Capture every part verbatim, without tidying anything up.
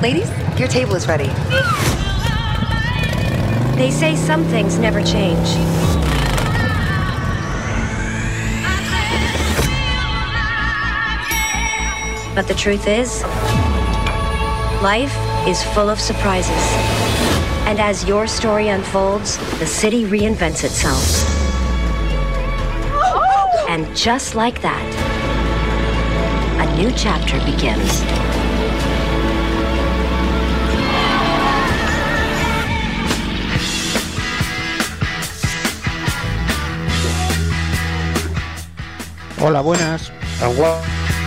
Ladies, your table is ready. They say some things never change. But the truth is, life is full of surprises. And as your story unfolds, the city reinvents itself. And just like that, a new chapter begins. Hola, buenas. Agua.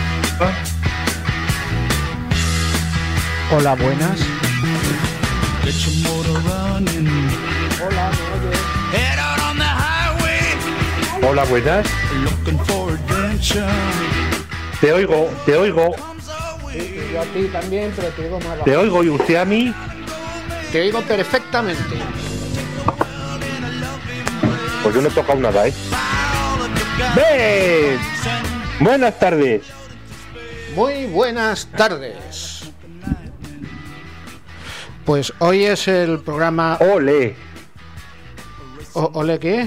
Hola, buenas. Hola, Hola, buenas. Te oigo, te oigo. Sí, yo a ti también, pero te oigo más bajo. Te oigo y usted a mí. Te oigo perfectamente. Pues yo no he tocado nada, ¿eh? ¡Ven! Buenas tardes. Muy buenas tardes. Pues hoy es el programa... Ole. O, ¿Ole qué?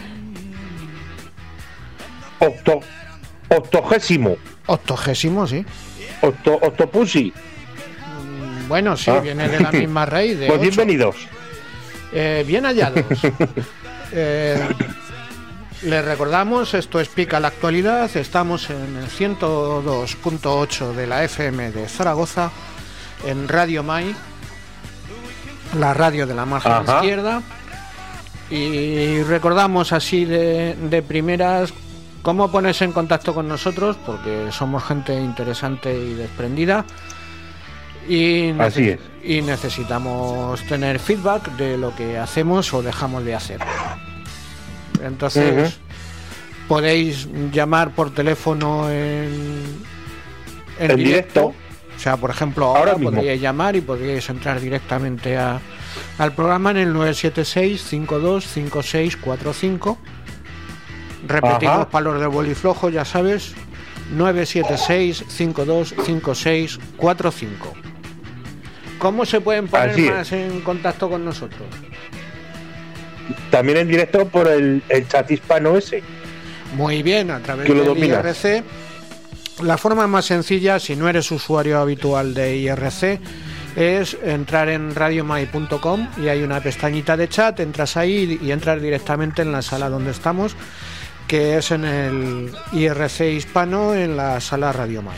Octo... Octogésimo. Octogésimo, sí. Octo... Octopussy. Mm, Bueno, sí, Ah. viene de la misma raíz. De Pues ocho. bienvenidos. Eh, bien hallados. eh, les recordamos, esto es Pica la Actualidad. Estamos en el ciento dos punto ocho de la F M de Zaragoza, en Radio Mai, la radio de la margen Ajá. izquierda. Y recordamos así de, de primeras cómo ponerse en contacto con nosotros, porque somos gente interesante y desprendida. Y, neces- Así es. y necesitamos tener feedback de lo que hacemos o dejamos de hacer. Entonces, Ujú. podéis llamar por teléfono en, en, En directo. directo. O sea, por ejemplo, ahora, Ahora mismo. podríais llamar y podríais entrar directamente a, al programa en el nueve siete seis, cinco dos cinco seis cuatro cinco. Repetimos Ajá. para los de boliflojo, ya sabes, nueve siete seis, cinco dos cinco seis cuatro cinco. ¿Cómo se pueden poner Así es. más en contacto con nosotros? También en directo por el, el chat hispano ese. Muy bien, a través Que lo del dominas. I R C. La forma más sencilla, si no eres usuario habitual de I R C, es entrar en radiomai punto com y hay una pestañita de chat, entras ahí y entras directamente en la sala donde estamos, que es en el I R C hispano, en la sala Radio Mai.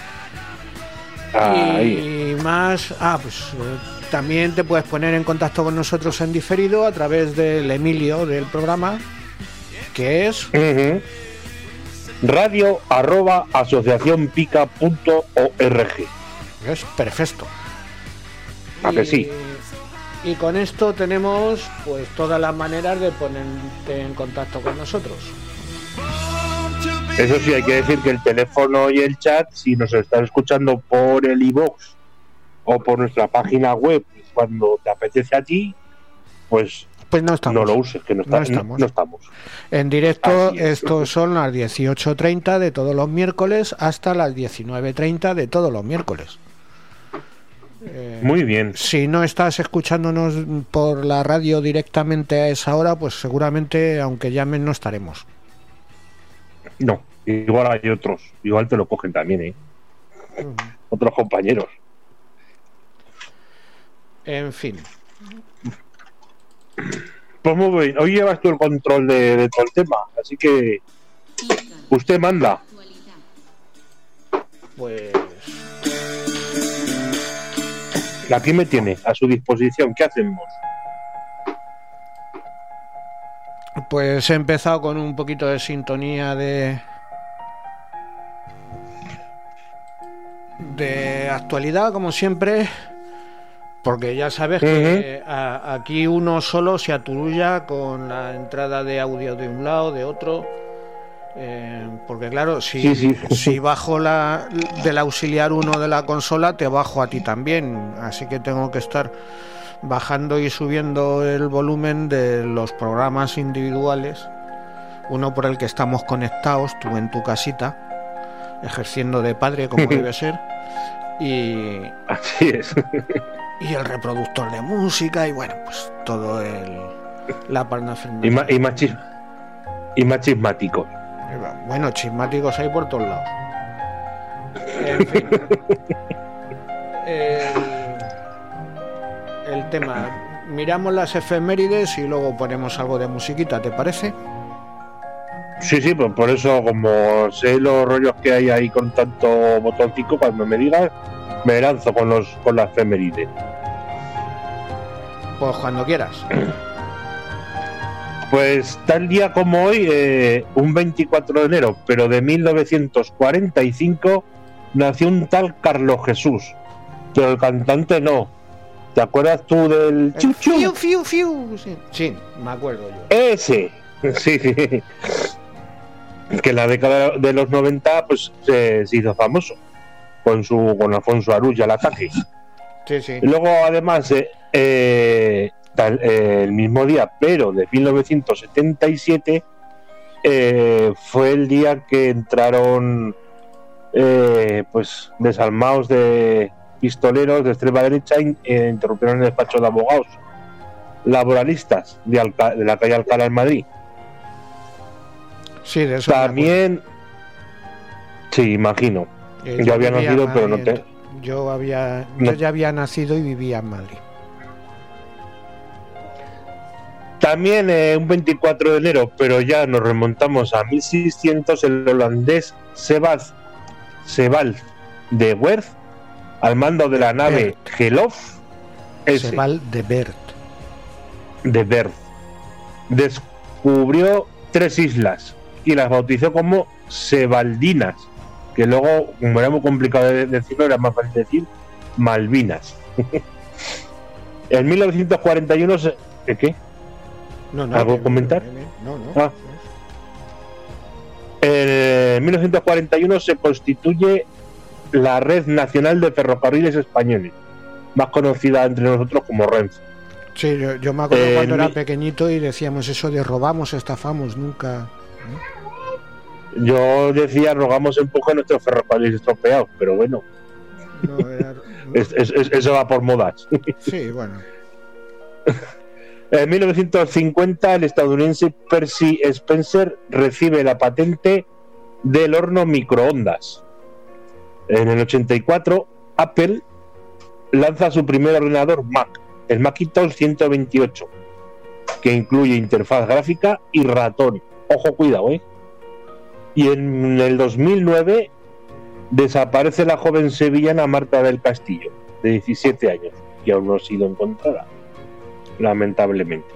Ahí. Y más, ah, pues eh, también te puedes poner en contacto con nosotros en diferido a través del Emilio del programa, que es Ujú. Radio arroba asociación pica punto org. es perfecto. ¿A que sí? Y con esto tenemos pues todas las maneras de ponerte en contacto con nosotros. Eso sí, hay que decir que el teléfono y el chat, si nos estás escuchando por el iVoox o por nuestra página web, cuando te apetece a ti, pues Pues no estamos. no lo uses, que no, está- No estamos. no- no estamos. En directo, Así es. estos son las dieciocho treinta de todos los miércoles hasta las diecinueve treinta de todos los miércoles. Eh, Muy bien. Si no estás escuchándonos por la radio directamente a esa hora, pues seguramente, aunque llamen, no estaremos. No, igual hay otros, igual te lo cogen también, ¿eh? Otros compañeros. En fin. Pues muy bien, hoy llevas tú el control de, de todo el tema, así que usted manda. Pues Aquí me tiene a su disposición. ¿Qué hacemos? Pues he empezado con un poquito de sintonía de de actualidad, como siempre, porque ya sabes que a- aquí uno solo se aturulla con la entrada de audio de un lado, de otro, eh, porque claro, si, Sí, sí. si bajo la del auxiliar uno de la consola, te bajo a ti también, así que tengo que estar bajando y subiendo el volumen de los programas individuales, uno por el que estamos conectados, tú en tu casita, ejerciendo de padre como debe ser, y, Así es. y el reproductor de música y bueno, pues todo el la parafernalia. Y más y más, chis, y más chismáticos. Bueno, chismáticos hay por todos lados. En fin. el, el tema, miramos las efemérides y luego ponemos algo de musiquita, ¿te parece? Sí, sí, pues por eso, como sé los rollos que hay ahí con tanto botoncito, cuando me digas, me lanzo con los con las efemérides. Pues cuando quieras. Pues tal día como hoy, eh, un veinticuatro de enero, pero de mil novecientos cuarenta y cinco, nació un tal Carlos Jesús, pero el cantante no. ¿Te acuerdas tú del Fiu, chuchu? fiu, fiu. Sí, sí, me acuerdo yo. Ese, sí, sí. Que en la década de los noventa pues se, se hizo famoso con su con Alfonso Arús y al ataque. Sí, sí. Y luego además eh, eh, tal, eh, el mismo día, pero de mil novecientos setenta y siete, eh, fue el día que entraron eh, pues desalmados de pistoleros de extrema derecha e eh, interrumpieron el despacho de abogados laboralistas de, Alca de la calle Alcalá en Madrid. Sí, de eso también, sí, imagino. Eh, yo, yo había vivía nacido, en pero no Madrid, te. Yo había, no. yo ya había nacido y vivía en Madrid. También eh, un veinticuatro de enero, pero ya nos remontamos a mil seiscientos, el holandés Sebald, Sebald de Werth, al mando de la nave Geloof, Sebald de Werth. De Werth, descubrió tres islas y las bautizó como Sebaldinas, que luego, como era muy complicado de decirlo, era más fácil decir Malvinas. En mil novecientos cuarenta y uno, ¿de qué? No, no, ¿Algo que comentar? No, no. Ah. En mil novecientos cuarenta y uno se constituye la Red Nacional de Ferrocarriles Españoles, más conocida entre nosotros como Renfe. Sí, yo, yo me acuerdo eh, cuando mi... era pequeñito y decíamos eso de robamos, estafamos, nunca. ¿no? Yo decía rogamos empuje a nuestros ferrocarriles estropeados, pero bueno. No, era... es, es, es, eso va por modas. Sí, bueno. En mil novecientos cincuenta, el estadounidense Percy Spencer recibe la patente del horno microondas. En el ochenta y cuatro, Apple lanza su primer ordenador Mac, el Macintosh ciento veintiocho, que incluye interfaz gráfica y ratón. Ojo, cuidado, ¿eh? Y en el dos mil nueve desaparece la joven sevillana Marta del Castillo, de diecisiete años, que aún no ha sido encontrada, lamentablemente.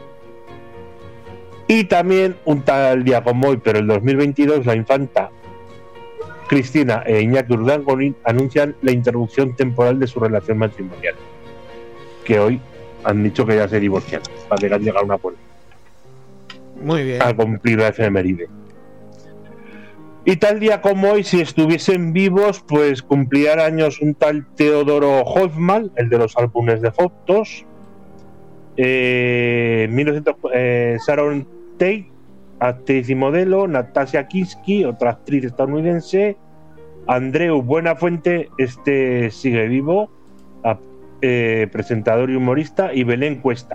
Y también un tal día como hoy, pero el dos mil veintidós, la infanta Cristina e Iñaki Urdangarin anuncian la interrupción temporal de su relación matrimonial, que hoy han dicho que ya se divorcian, para que han llegado a un acuerdo. Muy bien. A cumplir la efeméride. Y tal día como hoy, si estuviesen vivos, pues cumplirían años un tal Teodoro Hoffmann, el de los álbumes de fotos. Eh, mil novecientos, eh, Sharon Tate, actriz y modelo. Natasha Kinski, otra actriz estadounidense. Andreu Buenafuente, este sigue vivo, a, eh, presentador y humorista. Y Belén Cuesta.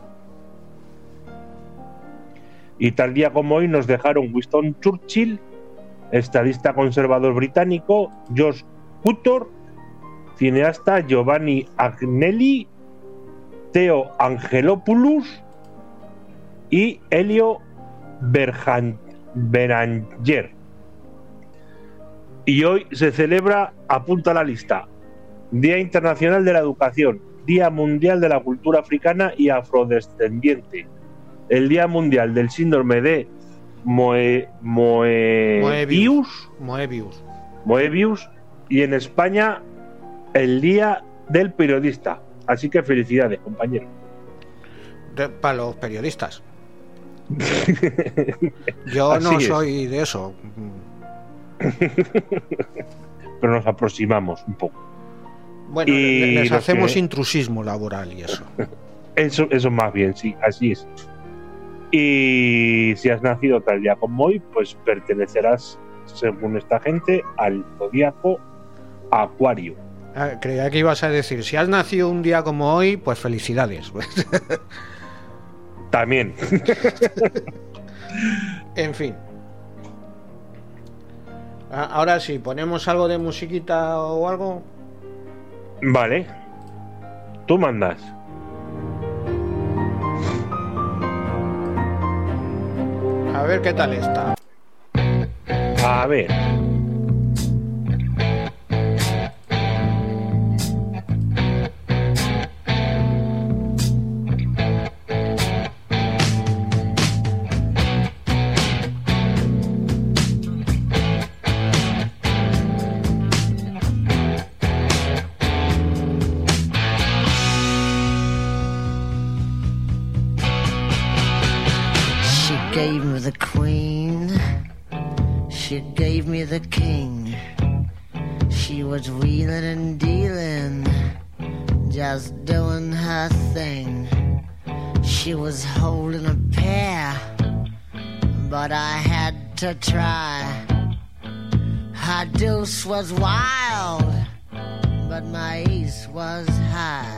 Y tal día como hoy nos dejaron Winston Churchill, estadista conservador británico, George Cukor, cineasta Giovanni Agnelli, Theo Angelopoulos y Elio Berhan, Beranger. Y hoy se celebra, apunta a la lista, Día Internacional de la Educación, Día Mundial de la Cultura Africana y Afrodescendiente, el Día Mundial del Síndrome de Moe, Moe, Moebius, Moebius. Moebius, y en España el Día del Periodista. Así que felicidades, compañero. De, para los periodistas. Yo Así no es. soy de eso. Pero nos aproximamos un poco. Bueno, y les hacemos que... intrusismo laboral y eso. Eso, eso más bien, sí, así es. Y si has nacido tal día como hoy, pues pertenecerás, según esta gente, al zodiaco Acuario. Ah, creía que ibas a decir, si has nacido un día como hoy, pues felicidades. También. En fin. Ahora sí, ponemos algo de musiquita o algo. Vale. Tú mandas. A ver qué tal está. A ver. Gave me the queen, she gave me the king. She was wheeling and dealing, just doing her thing. She was holding a pair, but I had to try. Her deuce was wild, but my ace was high.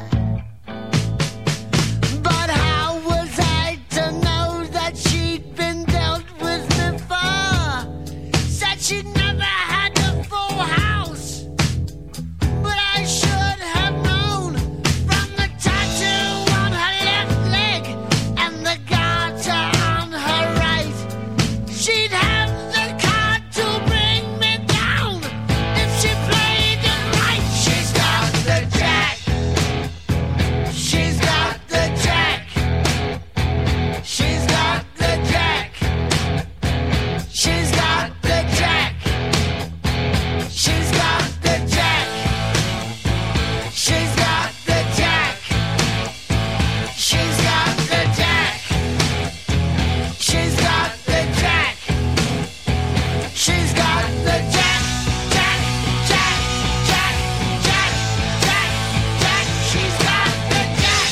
But how was I to know that she'd been dealt with before? Said she'd never had a full house, but I should have known from the tattoo on her left leg and the garter on her right. She'd have the card to bring me down if she played it right. She's got the jack. She's got the jack. She's got the jack. She's got the jack. She's got the jack. She's got the jack. She's got the jack. She's got the jack. She's got the jack. Jack, jack, jack, jack, jack, jack. She's got the jack.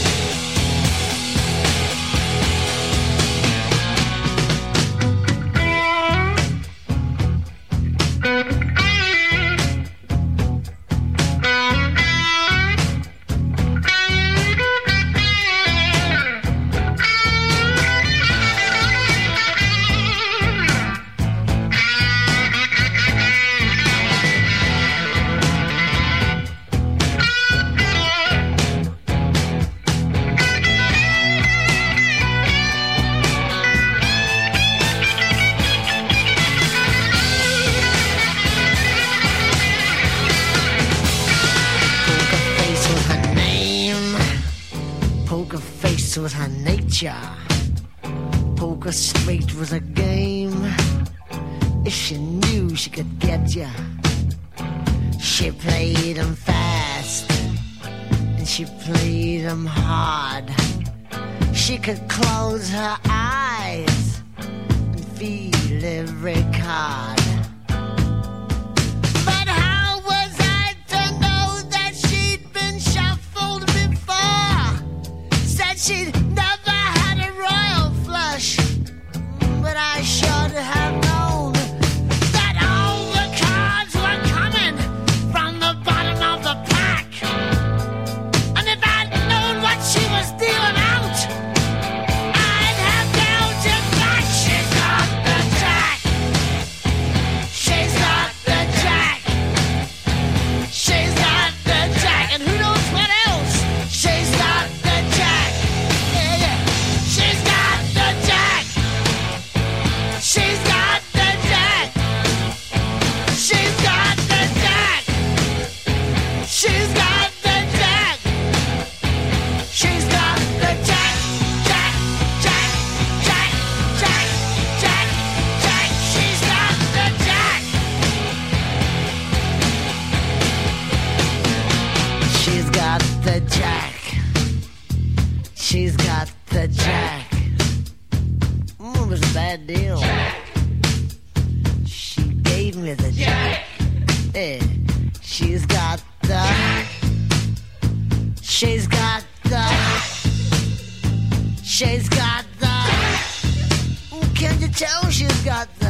Poker face was her nature. Poker straight was a game. If she knew she could get ya, she played 'em fast and she played 'em hard. She could close her eyes and feel every card. But how was I to know that she'd been shuffled before? Said she'd never had a royal flush, but I should have known that all the cards were coming from the bottom of the pack. And if I'd known what she was dealing out, I'd have dealt it back. She's got the jack. She's got the jack. She's got the jack. And who knows what else? She's got the jack. Yeah, yeah. She's got the jack. She's got the jack. She's got the jack. She's got the jack. She's got the jack. Jack, jack, jack, jack, jack, jack. She's got the jack. She's got the jack. She's got the jack. Mm, it was a bad deal. She gave me the jack. Yeah. She's got the. She's got the. She's got the. Ooh, can you tell she's got the?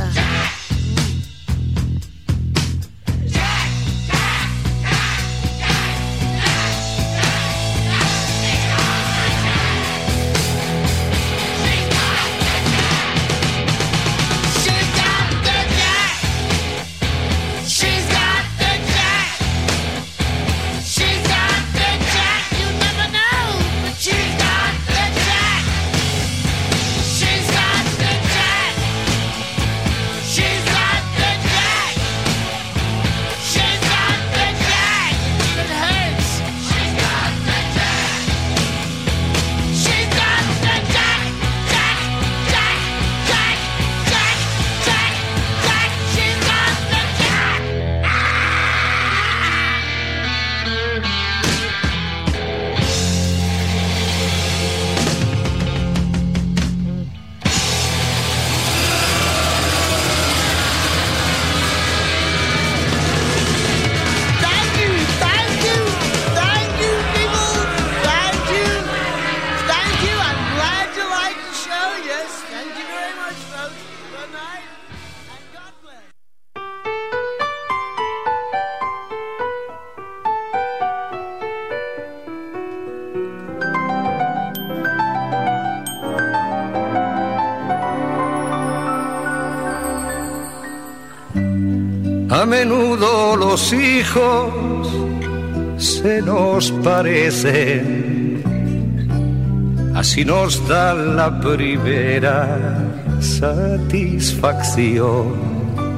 A menudo los hijos se nos parecen, así nos dan la primera satisfacción.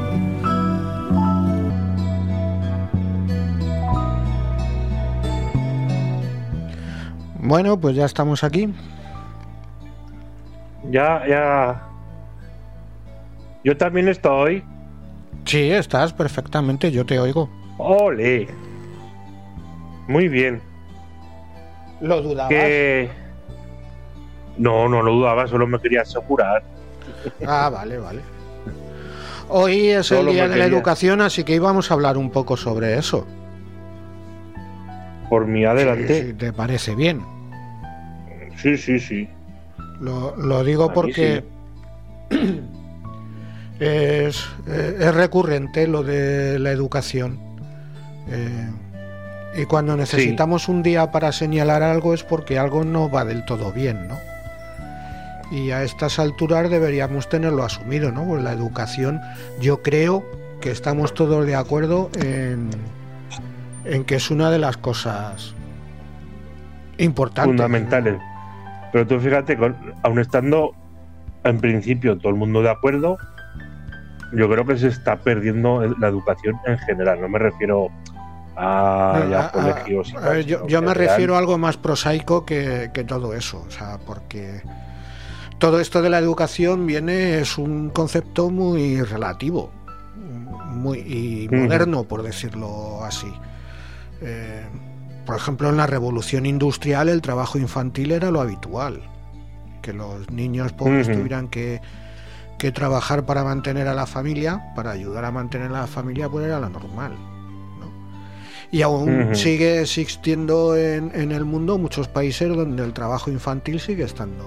Bueno, pues ya estamos aquí. Ya, ya. Yo también estoy. Sí, estás perfectamente, yo te oigo. ¡Ole! Muy bien. ¿Lo dudabas? Que... No, no lo dudaba, solo me quería asegurar. Ah, vale, vale. Hoy es el Solo día me de la quería- educación, así que íbamos a hablar un poco sobre eso. Por mí, adelante. Si te parece bien. Sí, sí, sí. Lo, lo digo A mí porque es, eh, es recurrente lo de la educación. Eh, y cuando necesitamos un día para señalar algo es porque algo no va del todo bien, ¿no? Y a estas alturas deberíamos tenerlo asumido, ¿no? Pues la educación, yo creo que estamos todos de acuerdo en, en que es una de las cosas importantes. Fundamentales. Pero tú fíjate, con, aun estando en principio todo el mundo de acuerdo, yo creo que se está perdiendo la educación en general. No me refiero a, No, ya a- a- colegios. y a tal, ver, yo sino yo que me real- refiero a algo más prosaico que, que todo eso, o sea, porque todo esto de la educación viene, es un concepto muy relativo, muy y Ujú. moderno, por decirlo así. Eh, por ejemplo, en la revolución industrial el trabajo infantil era lo habitual, que los niños pobres Ujú. tuvieran que, que trabajar para mantener a la familia, para ayudar a mantener a la familia, pues era lo normal. Y aún Ujú. sigue existiendo en, en el mundo muchos países donde el trabajo infantil sigue estando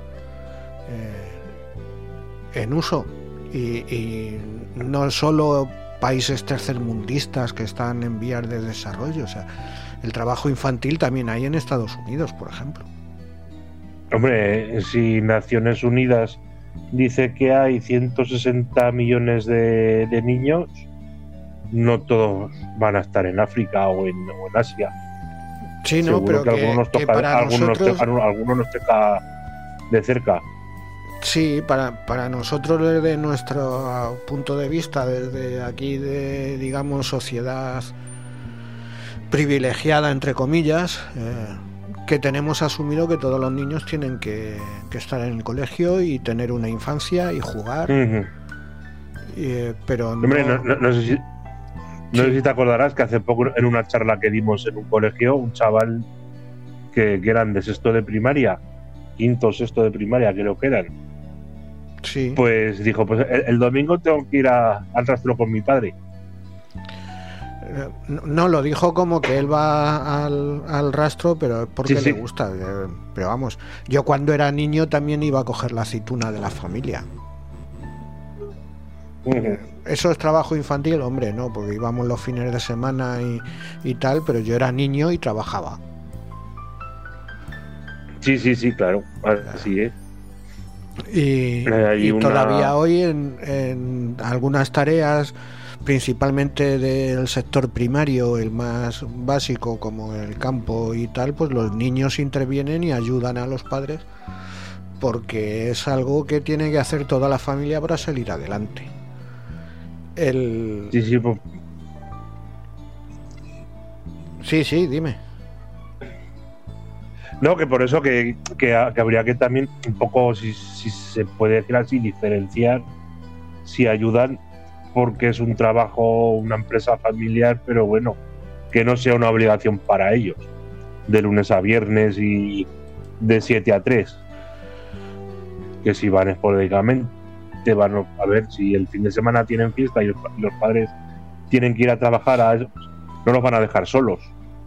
eh, en uso. Y, y no solo países tercermundistas que están en vías de desarrollo. O sea, el trabajo infantil también hay en Estados Unidos, por ejemplo. Hombre, si Naciones Unidas dice que hay ciento sesenta millones de, de niños, no todos van a estar en África o en, o en Asia. Sí, no, Seguro pero que, que, algunos nos que toca, para algunos nos nosotros... toca- algunos nos toca de cerca. Sí, para, para nosotros desde nuestro punto de vista, desde aquí de, digamos, sociedad privilegiada, entre comillas, eh, que tenemos asumido que todos los niños tienen que, que estar en el colegio y tener una infancia y jugar, Ujú. eh, pero Hombre, no, no- no sé si, no Sí. sé si te acordarás que hace poco en una charla que dimos en un colegio, un chaval que, que eran de sexto de primaria, quinto o sexto de primaria, creo que eran, sí, pues dijo, pues el, el domingo tengo que ir a- al rastro con mi padre. eh, no, no, lo dijo como que él va al, al rastro, pero es porque Sí, sí. le gusta. eh, Pero vamos, yo cuando era niño también iba a coger la aceituna de la familia. Ujú. Eso es trabajo infantil, hombre, no, porque íbamos los fines de semana y, y tal, pero yo era niño y trabajaba. Sí, sí, sí, claro, así es. Y, Hay y una- todavía hoy en, en algunas tareas, principalmente del sector primario, el más básico como el campo y tal, pues los niños intervienen y ayudan a los padres porque es algo que tiene que hacer toda la familia para salir adelante. El... Sí, sí, pues, Sí, sí, dime. no, que por eso que, que, que habría que también un poco, si, si se puede decir así, diferenciar si ayudan porque es un trabajo, una empresa familiar, pero bueno, que no sea una obligación para ellos, de lunes a viernes y de siete a tres. Que si van esporádicamente, van a ver si el fin de semana tienen fiesta y los, y los padres tienen que ir a trabajar, a eso, no los van a dejar solos.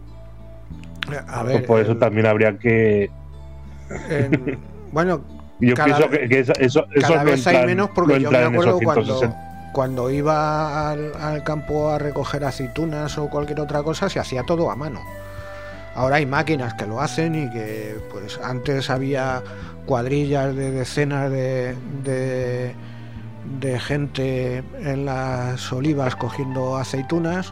A Pues ver, por eso el- también habría que... en- bueno, Yo Cada pienso vez- que, que eso, eso, eso cada no vez hay entran- menos no porque yo me entran en acuerdo esos cuando, ciento sesenta. cuando iba al, al campo a recoger aceitunas o cualquier otra cosa se hacía todo a mano. Ahora hay máquinas que lo hacen y que pues antes había cuadrillas de decenas de, de, de gente en las olivas cogiendo aceitunas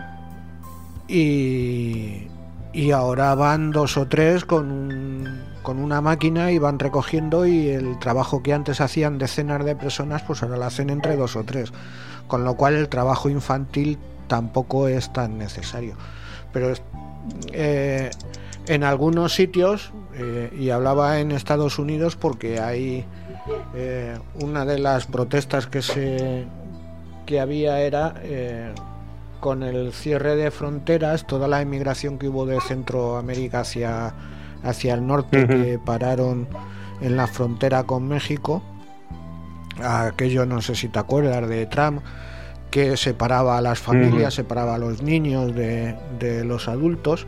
y, y ahora van dos o tres con, un, con una máquina y van recogiendo, y el trabajo que antes hacían decenas de personas pues ahora lo hacen entre dos o tres, con lo cual el trabajo infantil tampoco es tan necesario. Pero eh, en algunos sitios, eh, y hablaba en Estados Unidos porque hay eh, una de las protestas que se que había era eh, con el cierre de fronteras, toda la emigración que hubo de Centroamérica hacia, hacia el norte, uh-huh. que pararon en la frontera con México, aquello no sé si te acuerdas de Trump, que separaba a las familias, uh-huh. separaba a los niños de, de los adultos.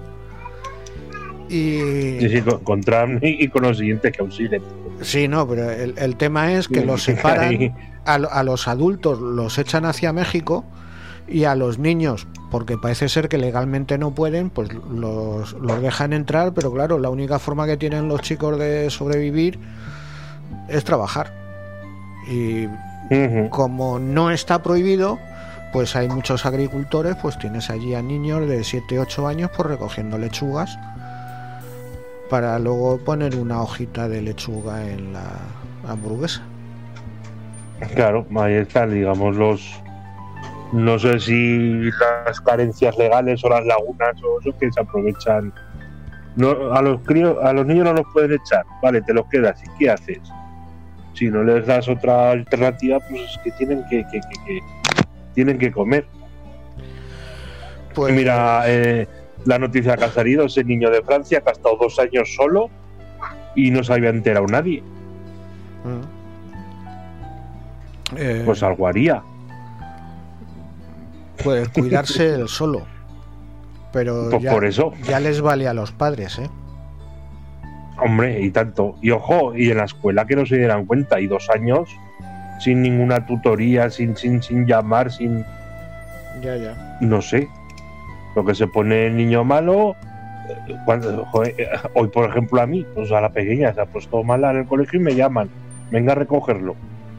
Y sí, sí, con, con Trump y, y con los siguientes que aún siguen. Sí, no, pero el, el tema es que sí, los separan, a, a los adultos los echan hacia México, y a los niños, porque parece ser que legalmente no pueden, pues los, los dejan entrar, pero claro, la única forma que tienen los chicos de sobrevivir es trabajar. Y uh-huh. como no está prohibido, pues hay muchos agricultores, pues tienes allí a niños de siete ocho años pues recogiendo lechugas para luego poner una hojita de lechuga en la hamburguesa. Claro, ahí están, digamos, los... No sé si las carencias legales o las lagunas o eso que se aprovechan. No, a los críos, a los niños no los pueden echar, vale, te los quedas, ¿y qué haces? Si no les das otra alternativa, pues es que tienen que, que, que, que tienen que comer. Pues mira, eh, la noticia que ha salido, ese niño de Francia que ha estado dos años solo y no se había enterado nadie. Mm. Eh... Pues algo haría. Puede cuidarse él solo, pero pues ya, por eso. ya les vale a los padres, ¿eh? Hombre, y tanto. Y ojo, y en la escuela que no se dieran cuenta, y dos años sin ninguna tutoría, sin sin sin llamar, sin... Ya, ya. No sé. Lo que se pone el niño malo, cuando, joder, hoy por ejemplo a mí, pues a la pequeña se ha puesto mala en el colegio y me llaman, venga a recogerlo.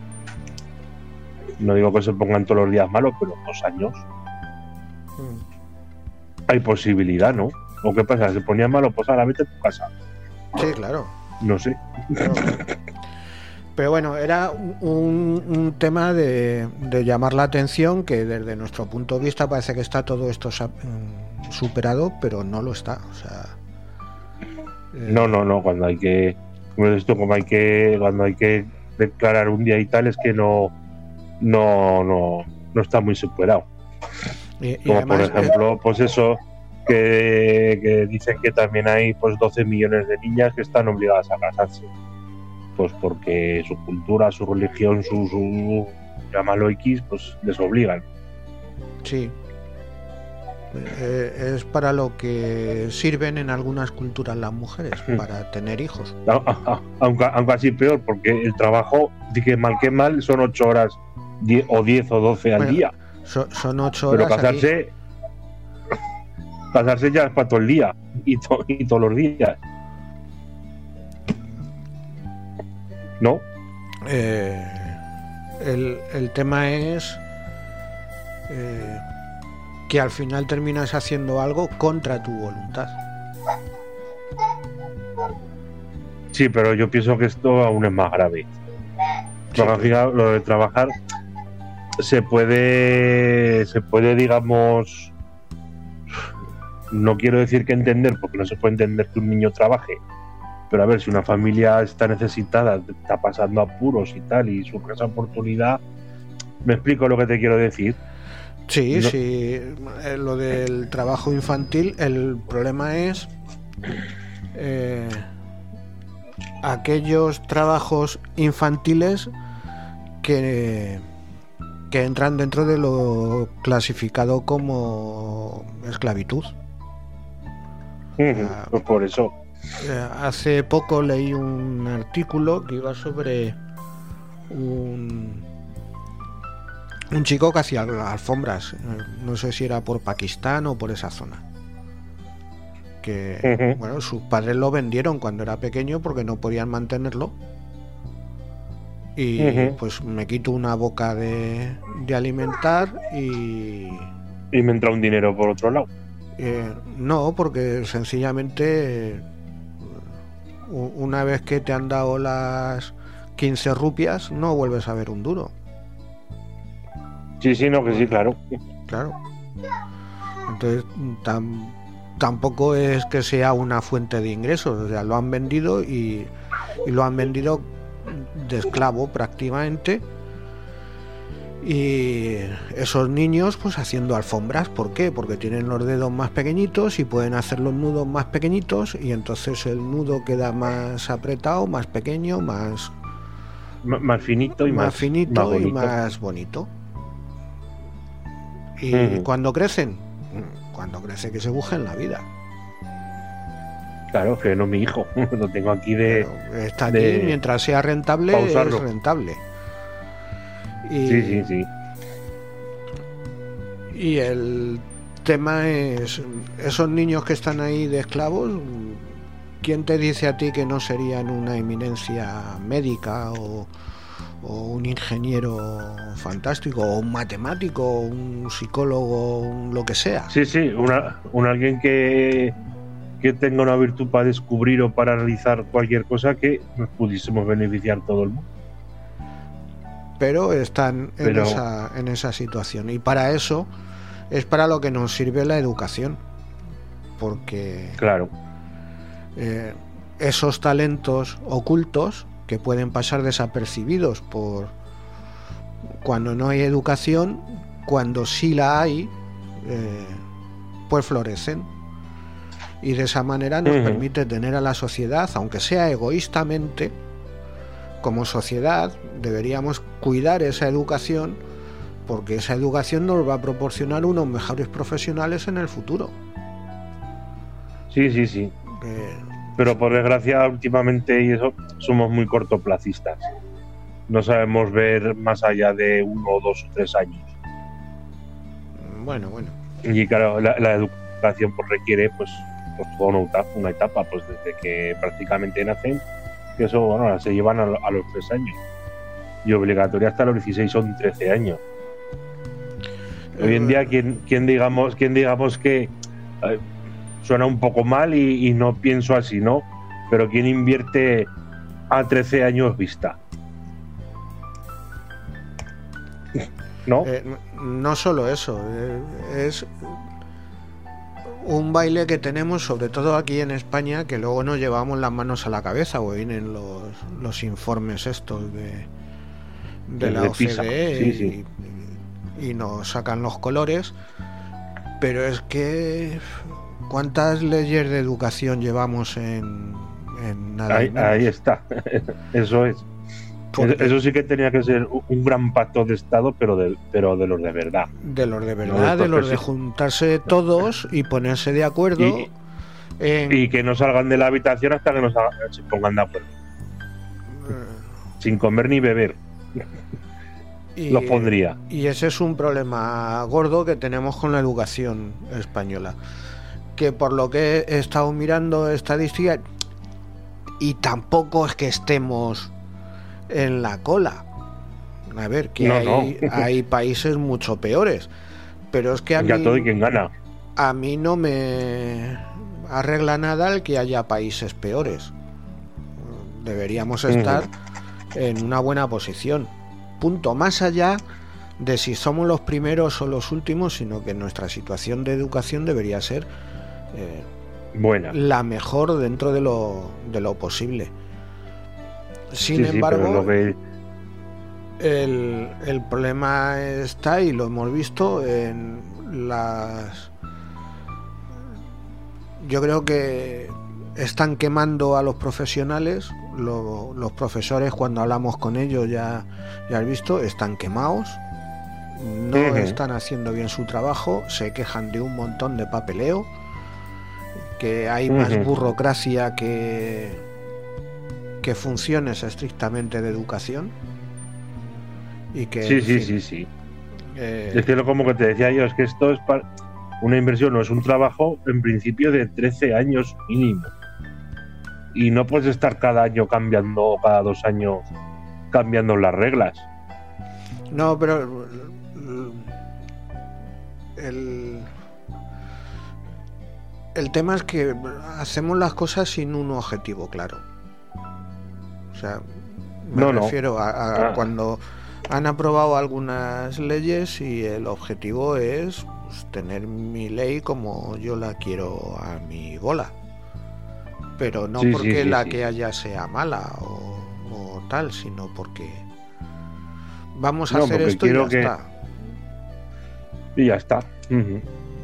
No digo que se pongan todos los días malos, pero dos años. Hmm. Hay posibilidad, ¿no? ¿O qué pasa? ¿Se ponía malo? Pues ahora vete a tu casa. Sí, claro. No sé. Claro. Pero bueno, era un, un tema de, de llamar la atención, que desde nuestro punto de vista parece que está todo esto superado, pero no lo está. O sea, eh... No, no, no. Cuando hay que... Esto, como hay que... Cuando hay que declarar un día y tal, es que no... No, no, no está muy superado. Y, y como además, por ejemplo, eh... pues eso, que, que dicen que también hay pues doce millones de niñas que están obligadas a casarse. Pues porque su cultura, su religión, su, su llámalo X, pues les obligan. Sí. Eh, es para lo que sirven en algunas culturas las mujeres, mm. para tener hijos. Aunque, aunque así peor, porque el trabajo, que mal que mal, son ocho horas diez, o diez o doce al bueno, día. So, son ocho horas. Pero casarse, aquí. casarse ya es para todo el día y, to, y todos los días. ¿No? Eh, el, el tema es eh, que al final terminas haciendo algo contra tu voluntad. Sí, pero yo pienso que esto aún es más grave. Sí, pero... Fíjate, lo de trabajar se puede, se puede, digamos, no quiero decir que entender, porque no se puede entender que un niño trabaje. Pero a ver, si una familia está necesitada, está pasando apuros y tal, y surge esa oportunidad, ¿me explico lo que te quiero decir? Sí, no. Sí. Lo del trabajo infantil, el problema es eh, aquellos trabajos infantiles que, que entran dentro de lo clasificado como esclavitud. Uh-huh. Ah, pues por eso. Hace poco leí un artículo que iba sobre un, un chico que hacía alfombras, no sé si era por Pakistán o por esa zona, que uh-huh. bueno, sus padres lo vendieron cuando era pequeño porque no podían mantenerlo y Ujú. pues me quito una boca de, de alimentar y Y me entra un dinero por otro lado. eh, no, porque sencillamente eh, u- una vez que te han dado las quince rupias no vuelves a ver un duro. Sí, sí, no, que sí, claro. Claro. Entonces tam- tampoco es que sea una fuente de ingresos, o sea, lo han vendido y, y lo han vendido de esclavo prácticamente. Y esos niños pues haciendo alfombras, ¿por qué? Porque tienen los dedos más pequeñitos y pueden hacer los nudos más pequeñitos y entonces el nudo queda más apretado, más pequeño, más, M- más finito y más, más, finito más bonito. y más bonito. Y Ujú. cuando crecen, cuando crece que se busquen la vida. Claro, que no mi hijo. Lo tengo aquí de. Pero está aquí, de mientras sea rentable, pausarlo. es rentable. Y, Sí, sí, sí. y el tema es, esos niños que están ahí de esclavos, ¿quién te dice a ti que no serían una eminencia médica o, o un ingeniero fantástico o un matemático o un psicólogo, un lo que sea? Sí, sí, una, un alguien que, que tenga una virtud para descubrir o para realizar cualquier cosa que nos pudiésemos beneficiar todo el mundo. Pero están en, Pero- esa, en esa situación y para eso es para lo que nos sirve la educación, porque Claro. eh, esos talentos ocultos que pueden pasar desapercibidos por cuando no hay educación, cuando sí la hay, eh, pues florecen y de esa manera nos Ujú. permite tener a la sociedad, aunque sea egoístamente, como sociedad deberíamos cuidar esa educación porque esa educación nos va a proporcionar unos mejores profesionales en el futuro. Sí, sí, sí. Eh, Pero por desgracia, últimamente y eso, somos muy cortoplacistas. No sabemos ver más allá de uno, dos o tres años. bueno, bueno. Y claro, la, la educación pues, requiere pues, pues toda una etapa, una etapa, pues desde que prácticamente nacen, que eso bueno, se llevan a, a los tres años. Y obligatoria hasta los dieciséis son trece años. Hoy en día, quien, quien digamos, quien digamos que eh, suena un poco mal y, y no pienso así, ¿no? Pero quien invierte a trece años vista. ¿No? Eh, no solo eso, eh, es un baile que tenemos, sobre todo aquí en España, que luego nos llevamos las manos a la cabeza, o vienen los, los informes estos de, de El la de PISA, O C D E sí, sí. Y, y nos sacan los colores, pero es que ¿cuántas leyes de educación llevamos en, en nada y Ahí, menos? ahí está. Eso es. Porque- Eso sí que tenía que ser un gran pacto de Estado, pero de, pero de los de verdad. De los de No, verdad, de de los de profesi- juntarse todos y ponerse de acuerdo Y- en, Y que no salgan de la habitación hasta que nos hagan- se pongan de acuerdo. Sin comer ni beber. y, Los pondría. y ese es un problema gordo que tenemos con la educación española, que por lo que he estado mirando estadísticas, y tampoco es que estemos en la cola. A ver, que No, hay, no. hay países mucho peores, pero es que a Ya mí, todo y quien gana. a mí no me arregla nada el que haya países peores. Deberíamos estar en una buena posición. Punto. Más allá de si somos los primeros o los últimos, sino que nuestra situación de educación debería ser eh, Buena. la mejor dentro de lo, de lo posible. Sin Sí, sí, embargo, pero lo que- el, el problema está, y lo hemos visto en las... Yo creo que están quemando a los profesionales. Lo- los profesores, cuando hablamos con ellos, ya, ya has visto, están quemados. No Ujú. están haciendo bien su trabajo. Se quejan de un montón de papeleo. Que hay más Ujú. burocracia que, que funciones estrictamente de educación. Y que, Sí, en sí, fin, sí, sí. eh, Es que lo como que te decía yo, es que esto es para una inversión, no es un trabajo en principio de trece años mínimo. Y no puedes estar cada año cambiando, cada dos años cambiando las reglas. No, pero el, el tema es que hacemos las cosas sin un objetivo claro. O sea, me no, refiero no. a, a Ah. cuando han aprobado algunas leyes y el objetivo es pues, tener mi ley como yo la quiero a mi bola. Pero no Sí, sí, porque sí, la sí. que haya sea mala o, o tal, sino porque vamos a No, hacer porque esto y ya quiero que- está. Y ya está. Ujú.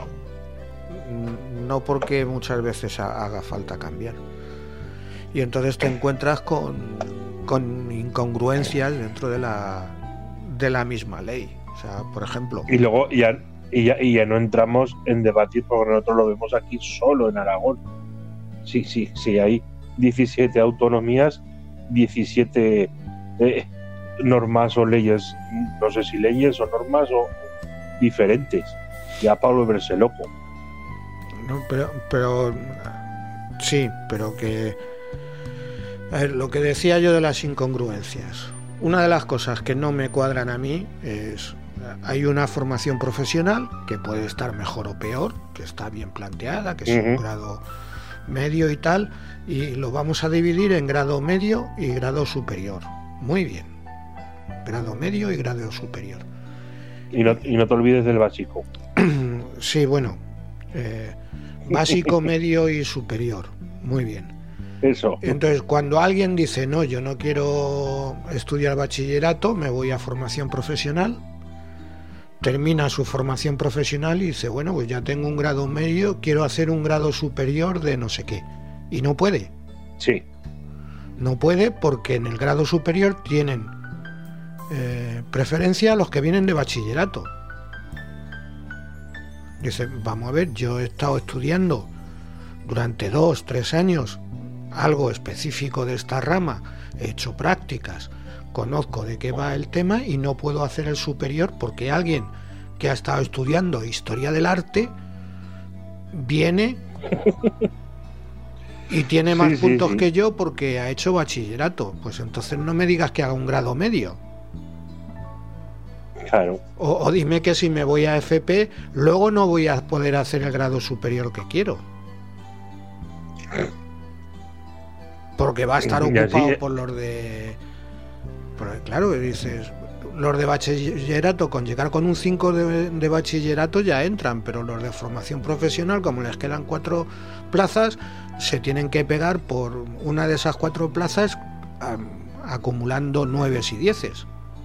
No porque muchas veces ha- haga falta cambiar. Y entonces te encuentras con, con incongruencias dentro de la, de la misma ley. O sea, por ejemplo, Y luego ya, y, ya, y ya no entramos en debatir porque nosotros lo vemos aquí solo en Aragón. Sí, sí, sí, hay diecisiete autonomías, diecisiete eh, normas o leyes, no sé si leyes o normas o diferentes. Ya para volverse loco. no, pero, pero sí, pero que a ver, lo que decía yo de las incongruencias. Una de las cosas que no me cuadran a mí es hay una formación profesional que puede estar mejor o peor, que está bien planteada, que es un Ujú. grado medio y tal, y lo vamos a dividir en grado medio y grado superior. Muy bien. Grado medio y grado superior. Y no, y no te olvides del básico. Sí, bueno. eh, básico, medio y superior. Muy bien. Eso. Entonces, cuando alguien dice, no, yo no quiero estudiar bachillerato, me voy a formación profesional, termina su formación profesional y dice, bueno, pues ya tengo un grado medio, quiero hacer un grado superior de no sé qué. Y no puede. Sí. No puede porque en el grado superior tienen eh, preferencia a los que vienen de bachillerato. Dice, vamos a ver, yo he estado estudiando durante dos, tres años algo específico de esta rama, he hecho prácticas, conozco de qué va el tema y no puedo hacer el superior porque alguien que ha estado estudiando historia del arte viene y tiene más Sí, sí, puntos sí. que yo porque ha hecho bachillerato. Pues entonces no me digas que haga un grado medio. Claro. O, o dime que si me voy a F P, luego no voy a poder hacer el grado superior que quiero. Porque va a estar Y así, ocupado eh. por los de... Porque claro, dices, los de bachillerato, con llegar con un cinco de, de bachillerato ya entran, pero los de formación profesional, como les quedan cuatro plazas, se tienen que pegar por una de esas cuatro plazas am, acumulando nueves y dieces.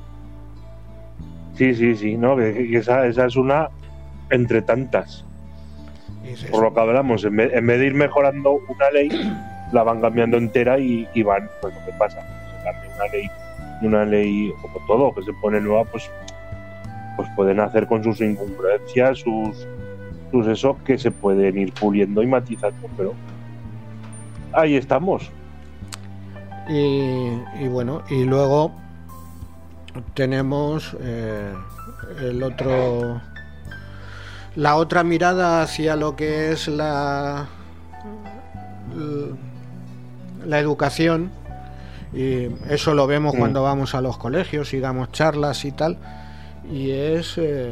Sí, sí, sí. No, que, que esa, esa es una entre tantas. Y dices, Por lo que hablamos, en vez, en vez de ir mejorando una ley, la van cambiando entera y, y van, pues lo que pasa, se cambia una ley, una ley como todo, que se pone nueva, pues, pues pueden hacer con sus incongruencias, sus, sus eso, que se pueden ir puliendo y matizando, pero ahí estamos. Y, y bueno, y luego tenemos eh, el otro, la otra mirada hacia lo que es la la educación, y eso lo vemos Mm. cuando vamos a los colegios y damos charlas y tal, y es eh,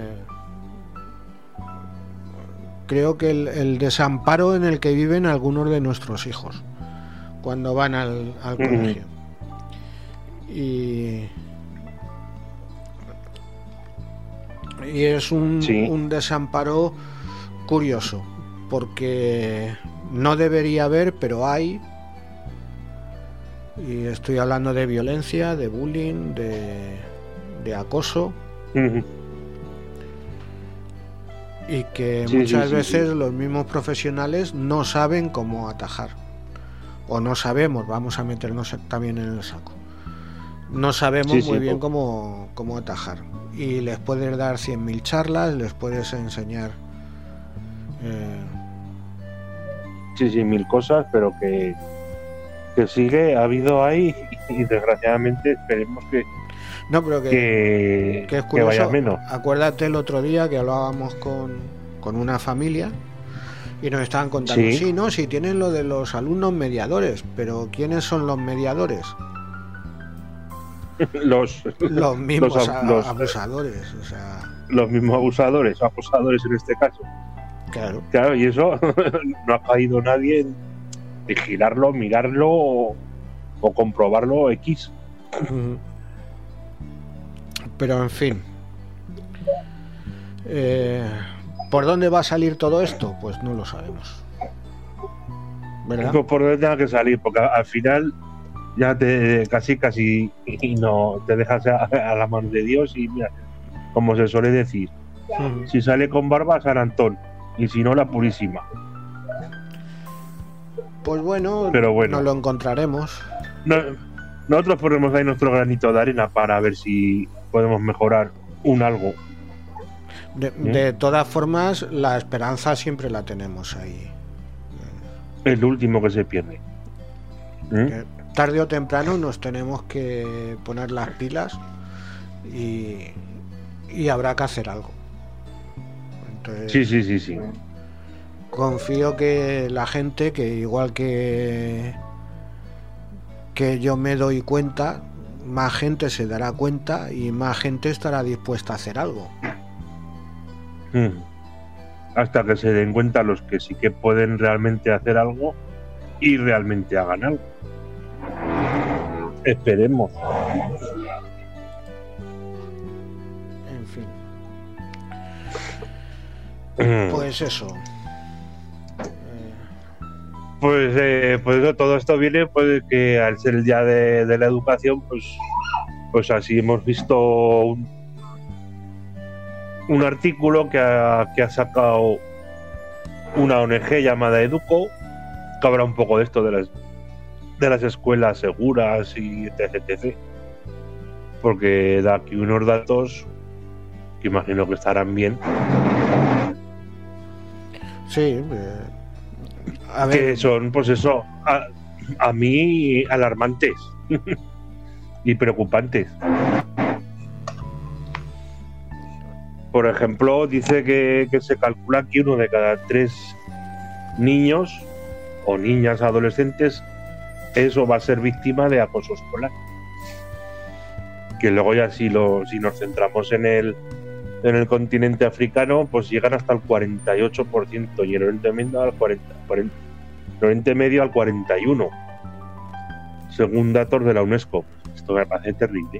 creo que el, el desamparo en el que viven algunos de nuestros hijos cuando van al, al Mm. colegio. Y, y es un, Sí. un desamparo curioso, porque no debería haber, pero hay. Y estoy hablando de violencia, de bullying, de, de acoso, Ujú. y que Sí, muchas sí, sí, veces sí. los mismos profesionales no saben cómo atajar. O no sabemos, vamos a meternos también en el saco. No sabemos Sí, sí, muy bien pues. cómo, cómo atajar. Y les puedes dar cien mil charlas, les puedes enseñar. eh, Sí, sí, mil cosas, pero que, que sigue, ha habido ahí y desgraciadamente esperemos que, No, pero que, que, que es que curioso. vaya menos. Acuérdate el otro día que hablábamos con, con una familia y nos estaban contando, Sí. sí, no, sí tienen lo de los alumnos mediadores, pero ¿quiénes son los mediadores? los, Los mismos los, a- los- abusadores, o sea, los mismos abusadores, abusadores en este caso. claro. Claro, y eso no ha caído nadie en vigilarlo, mirarlo o, o comprobarlo X. Ujú. Pero en fin. Eh, ¿por dónde va a salir todo esto? Pues no lo sabemos. ¿Verdad? Pues por donde tenga que salir, porque a- al final ya te casi casi y no te dejas a, a la mano de Dios y mira, como se suele decir, Ujú. si sale con barba San Antón y si no la Purísima. Pues bueno, Pero bueno. nos lo encontraremos. No- nosotros ponemos ahí nuestro granito de arena para ver si podemos mejorar un algo. De, de todas formas, la esperanza siempre la tenemos ahí. Es lo último que se pierde. ¿Mm? Que tarde o temprano nos tenemos que poner las pilas y, y habrá que hacer algo. Entonces, Sí, sí, sí, sí. confío que la gente, que igual que que yo me doy cuenta, más gente se dará cuenta y más gente estará dispuesta a hacer algo. Mm. Hasta que se den cuenta los que sí que pueden realmente hacer algo y realmente hagan algo. Esperemos. En fin, Mm. pues eso. Pues, eh, pues eso, todo esto viene pues que al ser el día de, de la educación, pues, pues así hemos visto un, un artículo que ha, que ha sacado una O N G llamada Educo, que habla un poco de esto de las de las escuelas seguras y etc, etcétera. Porque da aquí unos datos que imagino que estarán bien, Sí, eh, a ver, que son, pues eso, a, a mí alarmantes y preocupantes. Por ejemplo, dice que, que se calcula que uno de cada tres niños o niñas adolescentes eso va a ser víctima de acoso escolar. Que luego ya si lo si nos centramos en el en el continente africano, pues llegan hasta el cuarenta y ocho por ciento y en Oriente Medio al cuarenta, cuarenta, en Oriente Medio al cuarenta y uno, según datos de la UNESCO. Esto me parece terrible,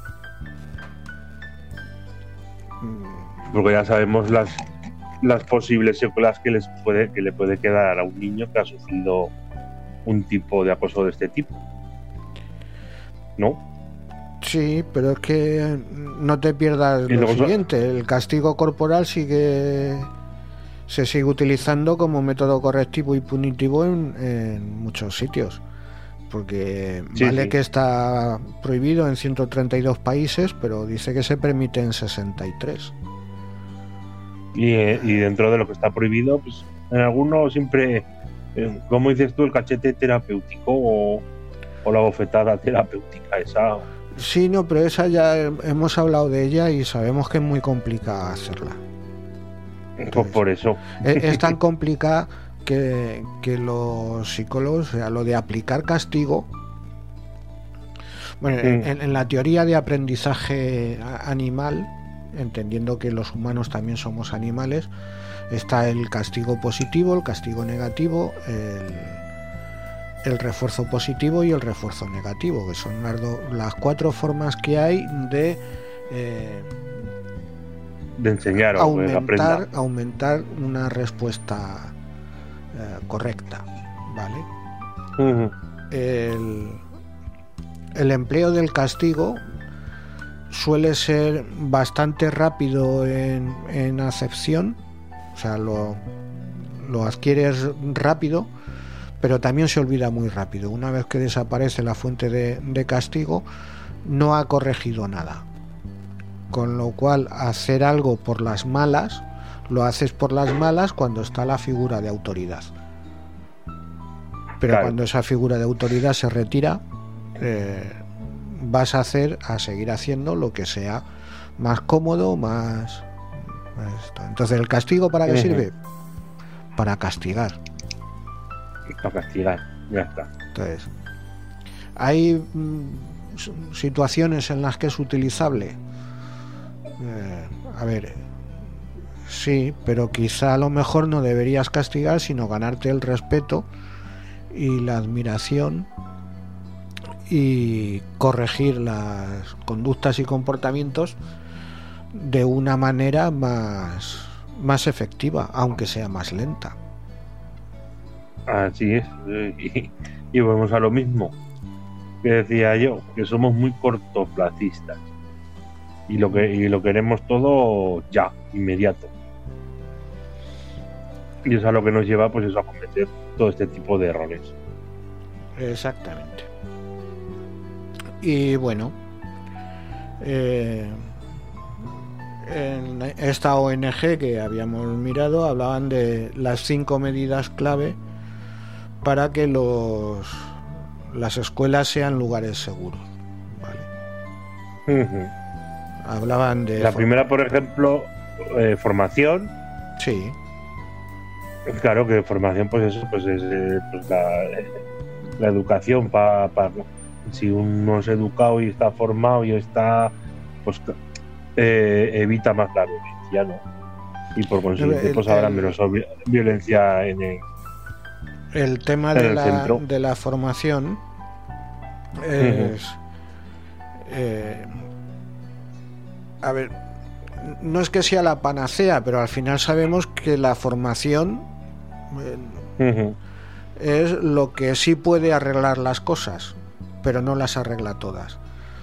porque ya sabemos las las posibles secuelas que les puede que le puede quedar a un niño que ha sufrido un tipo de acoso de este tipo, ¿no? sí, pero es que no te pierdas Y lo luego so- siguiente, el castigo corporal sigue se sigue utilizando como método correctivo y punitivo en, en muchos sitios, porque Sí, vale sí. que está prohibido en ciento treinta y dos países, pero dice que se permite en sesenta y tres. Y, eh, y dentro de lo que está prohibido, pues en algunos siempre, eh, como dices tú, el cachete terapéutico o, o la bofetada terapéutica, esa. Sí, no, pero esa ya hemos hablado de ella y sabemos que es muy complicada hacerla. Pues por eso. Es, es tan complicada que, que los psicólogos, o sea, lo de aplicar castigo, bueno, en, Mm. en- en la teoría de aprendizaje a- animal, entendiendo que los humanos también somos animales, está el castigo positivo, el castigo negativo, el, el refuerzo positivo y el refuerzo negativo, que son las, do- las cuatro formas que hay de eh, De enseñar o que aumentar, aprenda. aumentar una respuesta eh, correcta, ¿vale? Ujú. El, el empleo del castigo suele ser bastante rápido en, en acepción, o sea, lo, lo adquieres rápido, pero también se olvida muy rápido. Una vez que desaparece la fuente de, de castigo, no ha corregido nada. Con lo cual, hacer algo por las malas, lo haces por las malas cuando está la figura de autoridad. Pero Claro. cuando esa figura de autoridad se retira, eh, vas a hacer, a seguir haciendo lo que sea más cómodo, más... más esto. Entonces, ¿el castigo para qué Ujú. sirve? Para castigar. Para castigar, ya está. Entonces, hay mm, situaciones en las que es utilizable. Eh, a ver, sí, pero quizá a lo mejor no deberías castigar, sino ganarte el respeto y la admiración y corregir las conductas y comportamientos de una manera más, más efectiva, aunque sea más lenta. Así es. Y, y volvemos a lo mismo que decía yo, que somos muy cortoplacistas y lo que y lo queremos todo ya, inmediato. Y eso es a lo que nos lleva, pues eso, a cometer todo este tipo de errores. Exactamente. Y bueno, eh, en esta O N G que habíamos mirado hablaban de las cinco medidas clave para que los las escuelas sean lugares seguros, ¿vale? Uh-huh. Hablaban de la primera, por ejemplo, eh, formación. Sí. Claro que formación, pues eso, pues es eh, pues la, la educación para pa, si uno es educado y está formado y está, pues eh, evita más la violencia, ¿no? Y por consiguiente, el, pues habrá el, menos violencia en el el tema de la, de la formación es uh-huh. eh, a ver, no es que sea la panacea, pero al final sabemos que la formación eh, uh-huh. es lo que sí puede arreglar las cosas, pero no las arregla todas,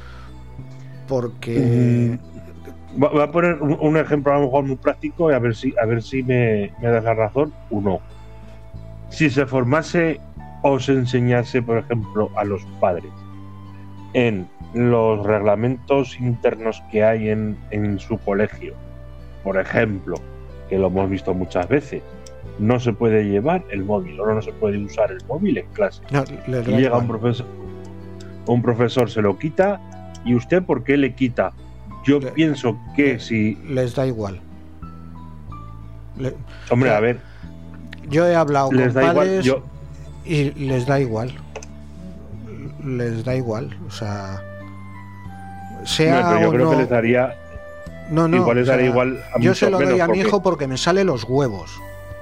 porque uh-huh. voy a poner un, un ejemplo a lo mejor muy práctico y a ver si a ver si me, me das la razón o no. Si se formase o se enseñase, por ejemplo, a los padres en los reglamentos internos que hay en, en su colegio, por ejemplo, que lo hemos visto muchas veces, no se puede llevar el móvil o no se puede usar el móvil en clase. No, y llega un profesor, un profesor se lo quita, ¿y usted por qué le quita? Yo le, pienso que le, si... Les da igual. Le, Hombre, a ver... Yo he hablado con padres yo... y les da igual. Les da igual, o sea... Sea no, pero yo o creo no... que les daría... No, no, igual les daría o sea, igual a yo se lo doy a porque... mi hijo porque me sale los huevos.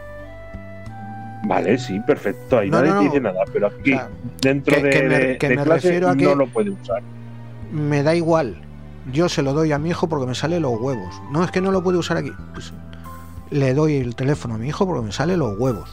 Vale, sí, perfecto, ahí no, nadie no, no. dice nada, pero aquí, o sea, dentro que, de, que me, de, que de me clase refiero a que no lo puede usar. Me da igual, yo se lo doy a mi hijo porque me sale los huevos. No, es que no lo puede usar aquí. Pues le doy el teléfono a mi hijo porque me sale los huevos.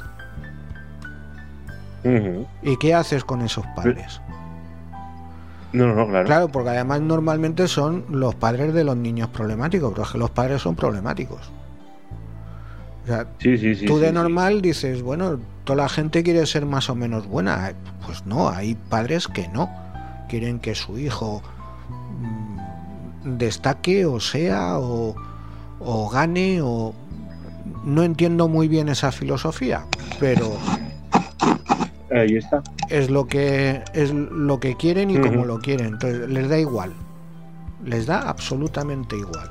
Uh-huh. ¿Y qué haces con esos padres? No, no, no, claro. Claro, porque además normalmente son los padres de los niños problemáticos, pero es que los padres son problemáticos. O sea, sí, sí, sí, tú de sí, normal sí. dices, bueno, toda la gente quiere ser más o menos buena. Pues no, hay padres que no. Quieren que su hijo mmm, destaque o sea o, o gane o... No entiendo muy bien esa filosofía, pero... Ahí está. Es lo que es lo que quieren y uh-huh. como lo quieren. Entonces les da igual. Les da absolutamente igual.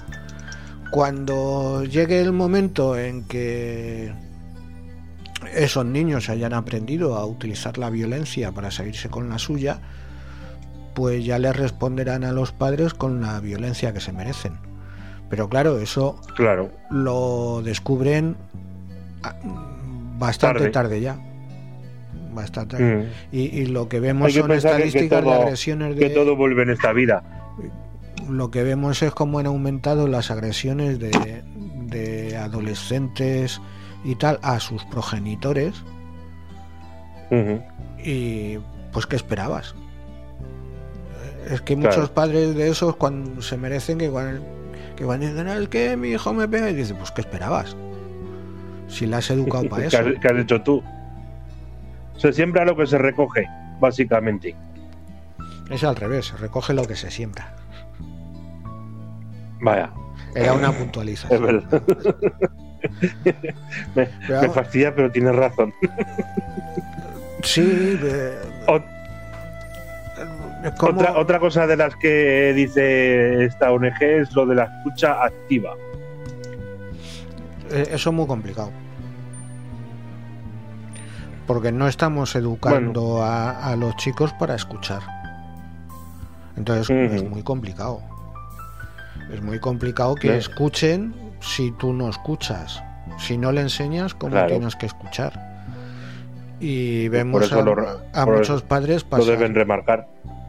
Cuando llegue el momento en que esos niños hayan aprendido a utilizar la violencia para salirse con la suya, pues ya les responderán a los padres con la violencia que se merecen. Pero claro, eso claro. lo descubren bastante tarde, tarde ya. Bastante. Mm. Y, y lo que vemos que son estadísticas que todo, de agresiones de... Que todo vuelve en esta vida. Lo que vemos es cómo han aumentado las agresiones de, de adolescentes y tal a sus progenitores. Uh-huh. Y pues ¿qué esperabas? Es que muchos claro. padres de esos cuando se merecen que cuando, que cuando dicen es que mi hijo me pega y dice pues ¿qué esperabas? Si la has educado para eso. ¿Qué has, ¿Qué has hecho tú? Se siembra lo que se recoge, básicamente. Es al revés, se recoge lo que se siembra. Vaya. Era una puntualización. Es verdad. me, me fastidia, pero tienes razón. Sí. De... Ot- ¿Cómo? Otra, otra cosa de las que dice esta O N G es lo de la escucha activa. Eso es muy complicado. Porque no estamos educando bueno. a, a los chicos para escuchar. Entonces uh-huh. es muy complicado. Es muy complicado que ¿Ves? escuchen si tú no escuchas. Si no le enseñas, ¿cómo Claro. tienes que escuchar? Y vemos eso a, lo- a por muchos eso padres Lo pasar, deben remarcar.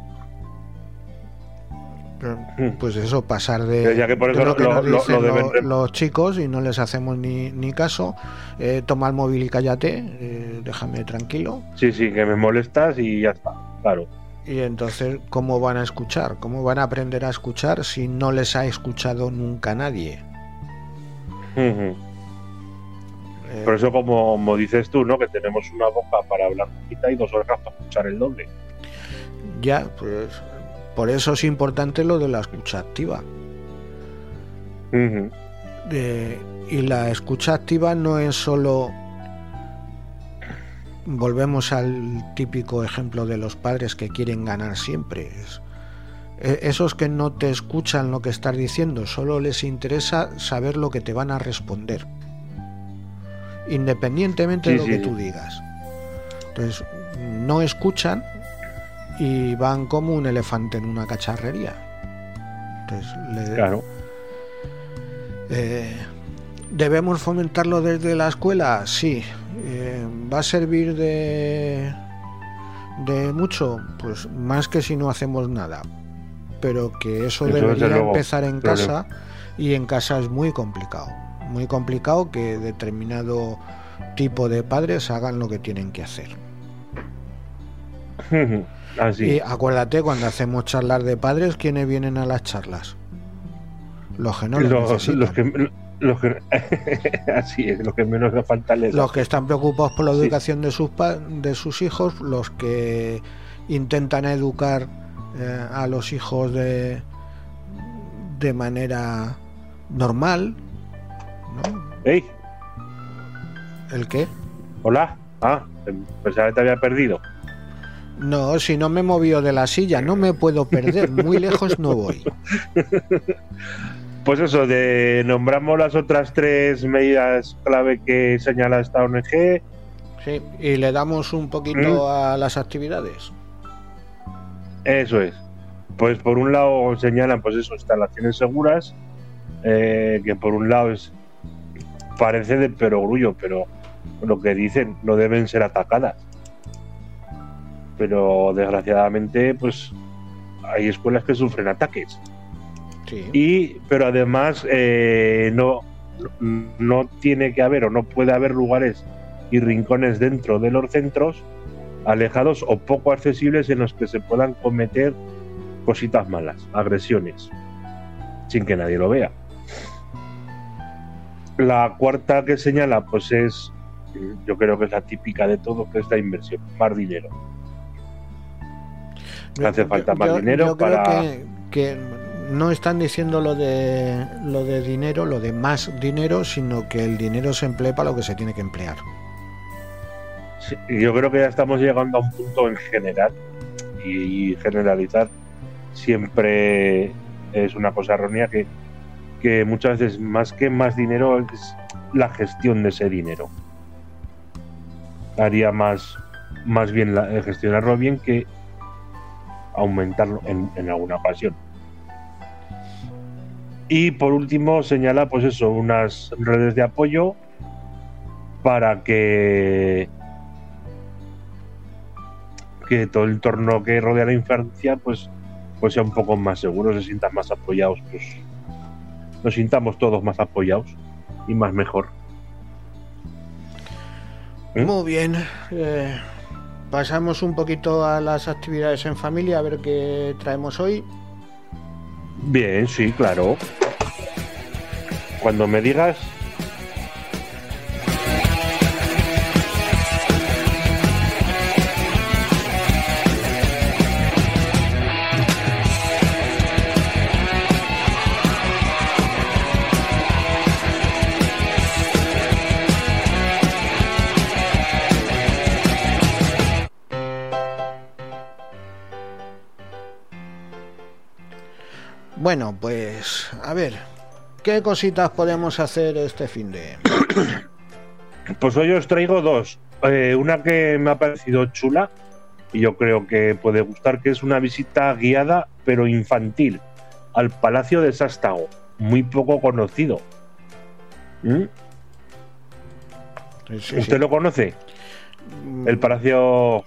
pues eso, pasar de, Ya que por de eso lo que lo- nos lo- dicen lo deben lo- rem- los chicos y no les hacemos ni, ni caso. Eh, toma el móvil y cállate, eh, déjame tranquilo. Sí, sí, que me molestas y ya está. Claro. Y entonces, ¿cómo van a escuchar? ¿Cómo van a aprender a escuchar si no les ha escuchado nunca nadie? Ujú. Eh, Por eso, como, como dices tú, ¿no? Que tenemos una boca para hablar poquita y dos orejas para escuchar el doble. Ya, pues por eso es importante lo de la escucha activa. Ujú. Eh, y la escucha activa no es solo... Volvemos al típico ejemplo de los padres que quieren ganar siempre. Es, eh, esos que no te escuchan lo que estás diciendo, solo les interesa saber lo que te van a responder, independientemente Sí, de lo sí, que sí. tú digas. Entonces, no escuchan y van como un elefante en una cacharrería. Entonces, le- Claro. eh, ¿debemos fomentarlo desde la escuela? Sí. Eh, ¿Va a servir de, de mucho? Pues más que si no hacemos nada. Pero que eso, Eso, debería desde luego, empezar en claro. casa, y en casa es muy complicado. Muy complicado que determinado tipo de padres hagan lo que tienen que hacer. Ujú. Así. Y acuérdate, cuando hacemos charlas de padres, ¿quiénes vienen a las charlas? Los que no lo los, necesitan. los que, los que así es, lo que menos le falta les Los que están preocupados por la Sí. educación de sus pa- de sus hijos, los que intentan educar eh, a los hijos de de manera normal, ¿no? ¡Ey! ¿El qué? Hola. Ah, pensaba que te había perdido. No, si no me movió de la silla, no me puedo perder, muy lejos no voy. Pues eso, de nombramos las otras tres medidas clave que señala esta O N G. Sí, y le damos un poquito a las actividades. Eso es. Pues por un lado señalan, pues eso, instalaciones seguras, eh, que por un lado es parece de perogrullo, pero lo que dicen, no deben ser atacadas. Pero desgraciadamente, pues hay escuelas que sufren ataques. Sí. Y, pero además eh, no, no tiene que haber o no puede haber lugares y rincones dentro de los centros alejados o poco accesibles en los que se puedan cometer cositas malas, agresiones, sin que nadie lo vea. La cuarta que señala, pues es, yo creo que es la típica de todo, que es la inversión, más dinero. Hace falta más Yo- dinero yo creo para... que, que no están diciendo lo de lo de dinero, lo de más dinero, sino que el dinero se emplee para lo que se tiene que emplear. Sí, yo creo que ya estamos llegando a un punto en general, y generalizar siempre es una cosa errónea, que, que muchas veces más que más dinero es la gestión de ese dinero. Haría más, más bien la, eh, gestionarlo bien que aumentarlo en, en alguna ocasión. Y por último señala, pues eso, unas redes de apoyo para que que todo el entorno que rodea la infancia pues, pues sea un poco más seguro, se sientan más apoyados, pues nos sintamos todos más apoyados y más mejor. ¿Eh? Muy bien. eh, pasamos un poquito a las actividades en familia, a ver qué traemos hoy. Bien, sí, claro. Cuando me digas. Bueno, pues a ver, ¿qué cositas podemos hacer este fin de...? Pues hoy os traigo dos. Eh, una que me ha parecido chula, y yo creo que puede gustar, que es una visita guiada pero infantil al Palacio de Sástago, muy poco conocido. ¿Mm? Sí, sí, ¿Usted sí. lo conoce? El Palacio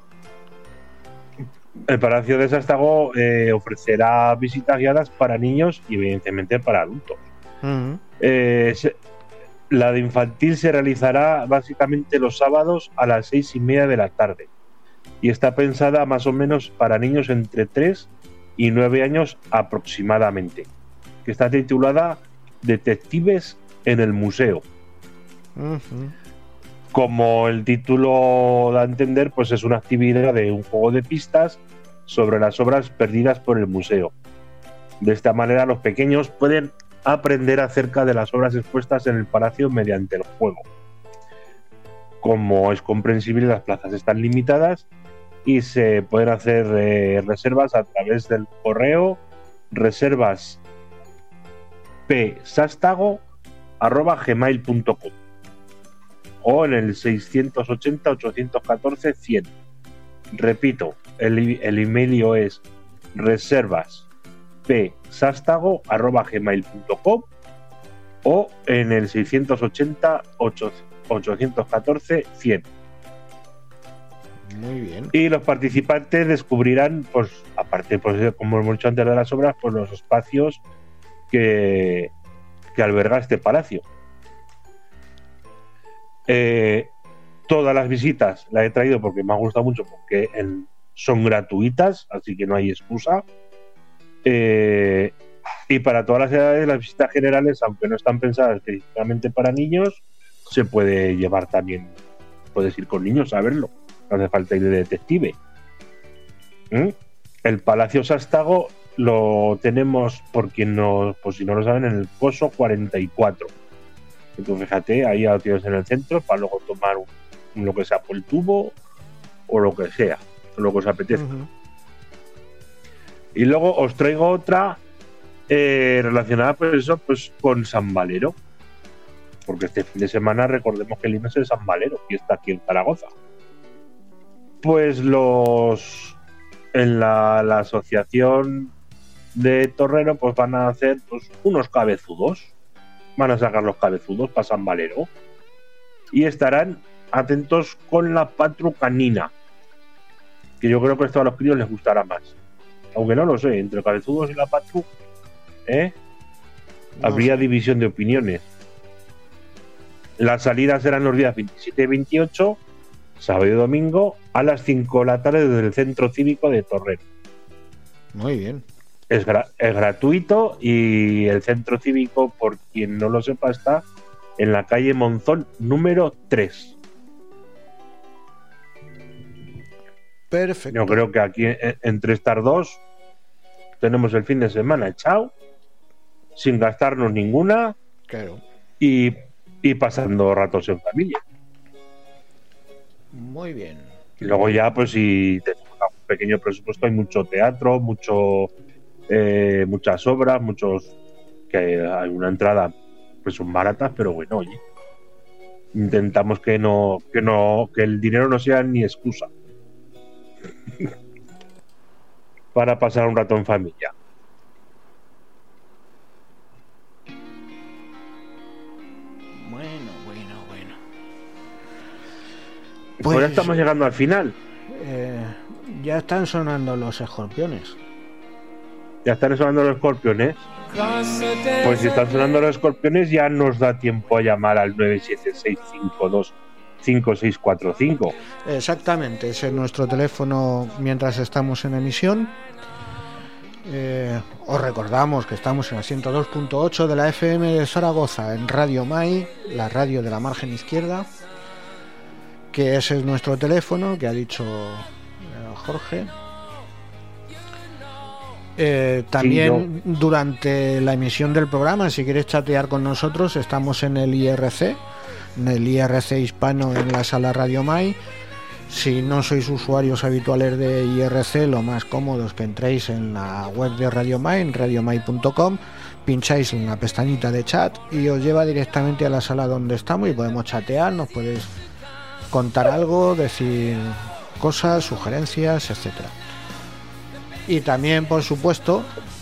el Palacio de Sástago eh, ofrecerá visitas guiadas para niños y evidentemente para adultos. Uh-huh. Eh, se, la de infantil se realizará básicamente los sábados a las seis y media de la tarde y está pensada más o menos para niños entre tres y nueve años aproximadamente, que está titulada Detectives en el Museo. Uh-huh. Como el título da a entender, pues es una actividad de un juego de pistas sobre las obras perdidas por el museo. De esta manera los pequeños pueden aprender acerca de las obras expuestas en el palacio mediante el juego. Como es comprensible, las plazas están limitadas y se pueden hacer eh, reservas a través del correo reservas p sástago arroba gmail punto com o en el seiscientos ochenta, ochocientos catorce, cien. Repito, el, el email es reservas p sástago arroba gmail punto com o en el seiscientos ochenta, ochocientos catorce, cien. Muy bien. Y los participantes descubrirán, pues, aparte, pues, como hemos dicho antes de las obras, pues los espacios que, que alberga este palacio. Eh, todas las visitas las he traído porque me ha gustado mucho, porque en, son gratuitas, así que no hay excusa. Eh, y para todas las edades, las visitas generales, aunque no están pensadas específicamente para niños, se puede llevar también, puedes ir con niños a verlo, no hace falta ir de detective. ¿Mm? El Palacio Sástago lo tenemos, por quien no, pues si no lo saben, en el Coso cuarenta y cuatro. Entonces, fíjate, ahí ya lo tienes en el centro para luego tomar un, lo que sea por el tubo o lo que sea, lo que os apetezca. Uh-huh. Y luego os traigo otra eh, relacionada pues eso, pues con San Valero, porque este fin de semana recordemos que el lunes es San Valero y está aquí en Zaragoza. Pues los en la, la asociación de Torrero pues van a hacer pues unos cabezudos. Van a sacar los cabezudos para San Valero y estarán atentos con la patru canina, que yo creo que esto a los críos les gustará más, aunque no lo sé, entre cabezudos y la patru ¿eh? no habría sé. División de opiniones. Las salidas serán los días veintisiete y veintiocho, sábado y domingo, a las cinco de la tarde desde el Centro Cívico de Torrero. Muy bien. Es, gra- es gratuito y el centro cívico, por quien no lo sepa, está en la calle Monzón número tres. Perfecto. Yo creo que aquí en, entre estas dos tenemos el fin de semana echado, sin gastarnos ninguna. Claro. y, y pasando ratos en familia. Muy bien. Y luego ya, pues si tenemos un pequeño presupuesto, hay mucho teatro, mucho... Eh, muchas obras, muchos que hay una entrada pues son baratas, pero bueno, oye, intentamos que no que no que el dinero no sea ni excusa para pasar un rato en familia. Bueno, bueno, bueno. Pues, pues ya estamos llegando al final. Eh, ya están sonando los escorpiones. Ya están sonando los escorpiones. Pues si están sonando los escorpiones, ya nos da tiempo a llamar al nueve siete seis cinco dos cinco seis cuatro cinco. Exactamente, ese es nuestro teléfono mientras estamos en emisión. Eh, os recordamos que estamos en el ciento dos punto ocho de la F M de Zaragoza, en Radio Mai, la radio de la margen izquierda, que ese es nuestro teléfono, que ha dicho eh, Jorge. Eh, también sí, durante la emisión del programa, si quieres chatear con nosotros, estamos en el I R C, en el I R C hispano, en la sala Radio Mai. Si no sois usuarios habituales de I R C, lo más cómodo es que entréis en la web de Radio Mai, en radio mai punto com, pincháis en la pestañita de chat y os lleva directamente a la sala donde estamos y podemos chatear, nos podéis contar algo, decir cosas, sugerencias, etcétera. Y también, por supuesto,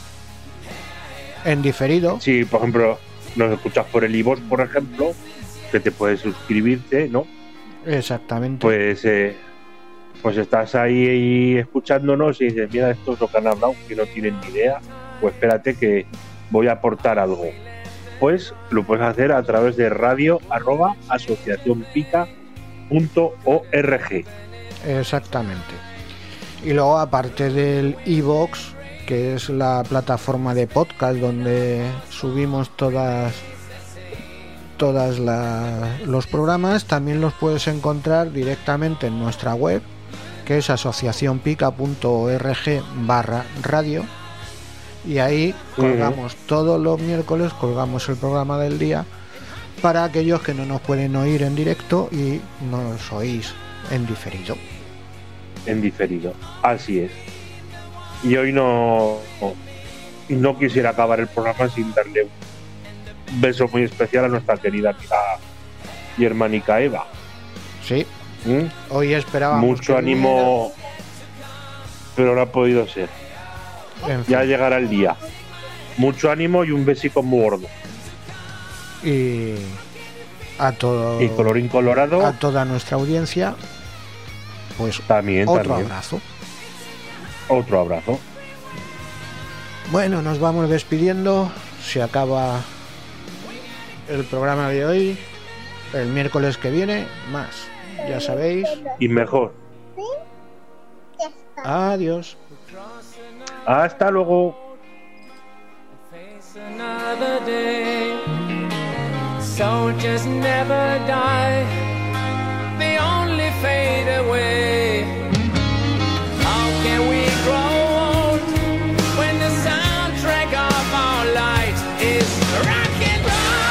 en diferido. Si, por ejemplo, nos escuchas por el iVoox, por ejemplo, que te puedes suscribirte, ¿no? Exactamente. Pues, eh, pues estás ahí, ahí escuchándonos y dices, mira, esto es lo que han hablado, que no tienen ni idea. Pues espérate que voy a aportar algo. Pues lo puedes hacer a través de radio arroba asociación pica punto org. Exactamente. Y luego, aparte del iVoox, que es la plataforma de podcast donde subimos todas todas la, los programas, también los puedes encontrar directamente en nuestra web, que es asociación pica punto org barra radio, y ahí colgamos uh-huh. todos los miércoles, colgamos el programa del día para aquellos que no nos pueden oír en directo y nos oís en diferido. En diferido, así es. Y hoy no, no quisiera acabar el programa sin darle un beso muy especial a nuestra querida amiga y hermanica Eva. Sí, ¿Mm? Hoy esperábamos mucho ánimo, viniera, pero no ha podido ser. En fin. Ya llegará el día. Mucho ánimo y un besico muy gordo. Y a todo, y colorín colorado, a toda nuestra audiencia, pues también, otro también. abrazo. Otro abrazo. Bueno, nos vamos despidiendo. Se acaba el programa de hoy. El miércoles que viene, más. Ya sabéis. Y mejor. Adiós. Hasta luego. Soldiers never die. They only fade away. How can we grow old when the soundtrack of our life is rock and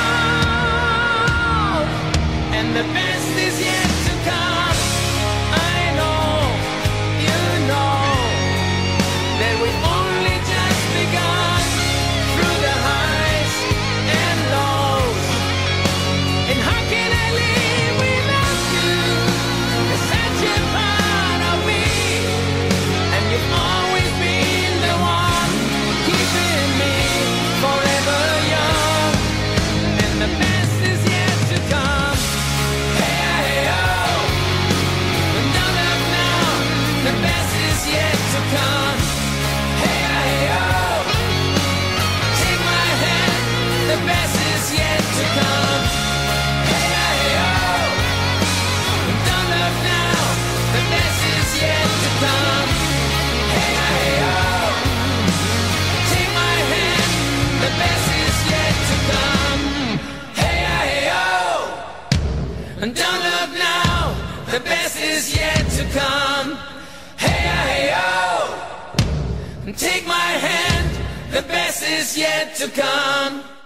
roll? And the best is yet to come. I know, you know, that we've only just begun through the highs and lows. And how can I live without you? You're such a part of me, and you've always been the one keeping me forever young. And the best is yet to come. Hey, hey, oh, but don't look now. The best is yet to come. Hey, hey, oh, take my hand. The best is yet to come. Hey, hey, oh, don't look now. The best is yet to come. Hey, hey, oh, take my hand. The best is yet to come. Hey, hey, oh, don't look now. The best is yet to come. Hey, hey, oh, take my hand. The best is yet to come.